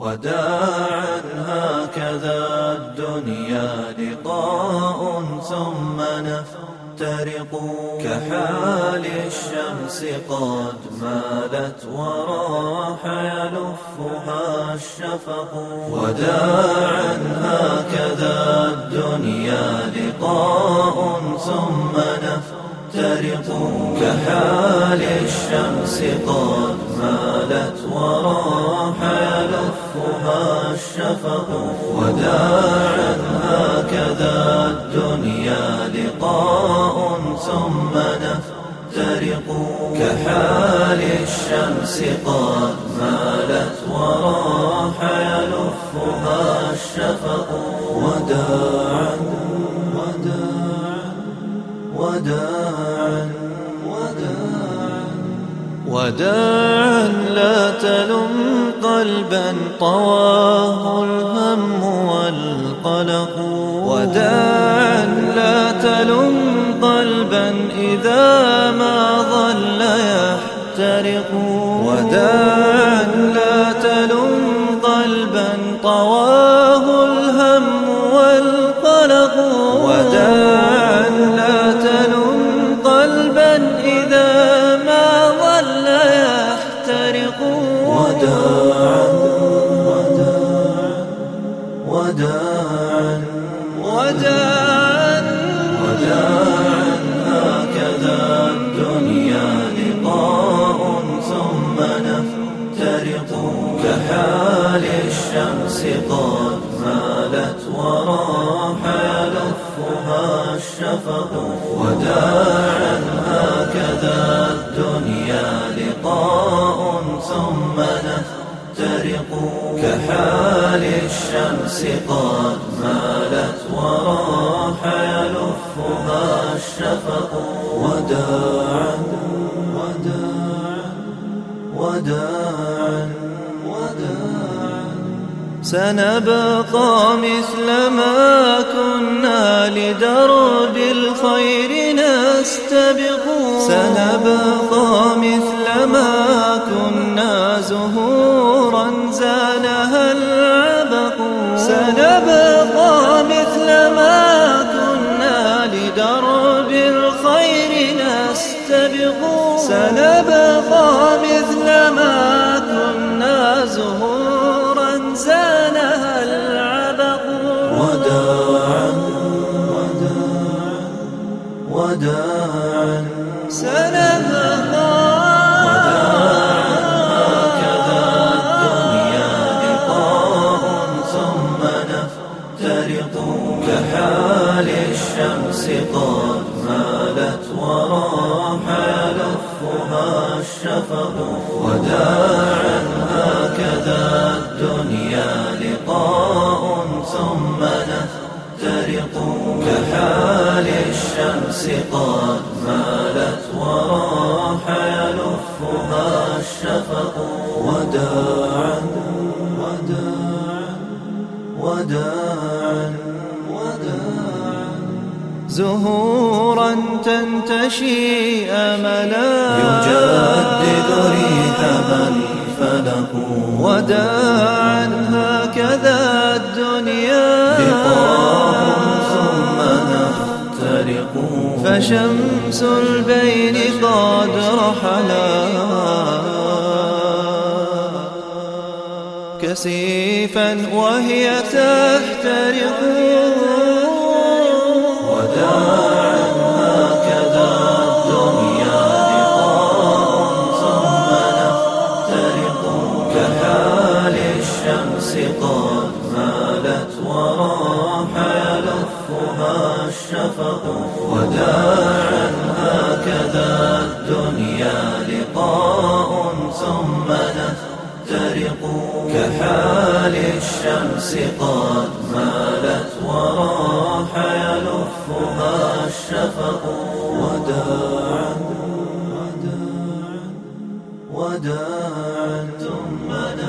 وداعا هكذا الدنيا لقاء ثم نفترق كحال الشمس قد مالت وراح يلفها الشفق. وداعا هكذا الدنيا لقاء ثم نفترق كحال الشمس قد مالت وراح يلفها الشفق. وداعا هكذا الدنيا لقاء ثم نفترق كحال الشمس قد مالت وراح يلفها الشفق. وداعا وداعا وداعا لا تلم قلبا طواه الهم والقلق. وداعا لا تلم قلبا إذا ما ظل يحترق. وداعا لا تلم قلبا طواه الهم والقلق. وداعا لا تلم قلبا إذا ما ظل يحترق. وداعا وداعا وداعا وداعا هكذا الدنيا لقاء ثم نفترق كحال الشمس قد مالت وراح يلفها الشفق. وداعا هكذا الدنيا لقاء ثم نفترق كحال الشمس قد مالت وراح يلفها الشفق. وداعا وداعا سنبقى مثل ما كنا لدرب الخير نستبق. سنبقى مثل ما كنا زهورا زانها العبق. سنبقى مثل ما كنا لدرب الخير نستبق. سنبقى مثل ما كنا زهورا زانها العبق. وداعا وداعا سنبقى هكذا الدنيا لقاء ثم نفترق كحال الشمس قد مالت وراح يلفها الشفق. وداعا هكذا الدنيا لقاء ثم نفترق كحال الشمس قد مالت وراح يلفها الشفق. وداعا وداعا زهورا تنتشي أملا يجدد ريحها الفلق. وداعا هكذا الدنيا لقاء ثم نفترق فشمس البين قد رحلا كسيفا وهي تحترق. وداعا هكذا الدنيا لقاء ثم نفترق كحال الشمس قد مالت وراح يلفها الشفق. وداعا هكذا الدنيا لقاء ثم نفترق كحال الشمس قد مالت وراح يلفها الشفق. وداعا وداعا ثم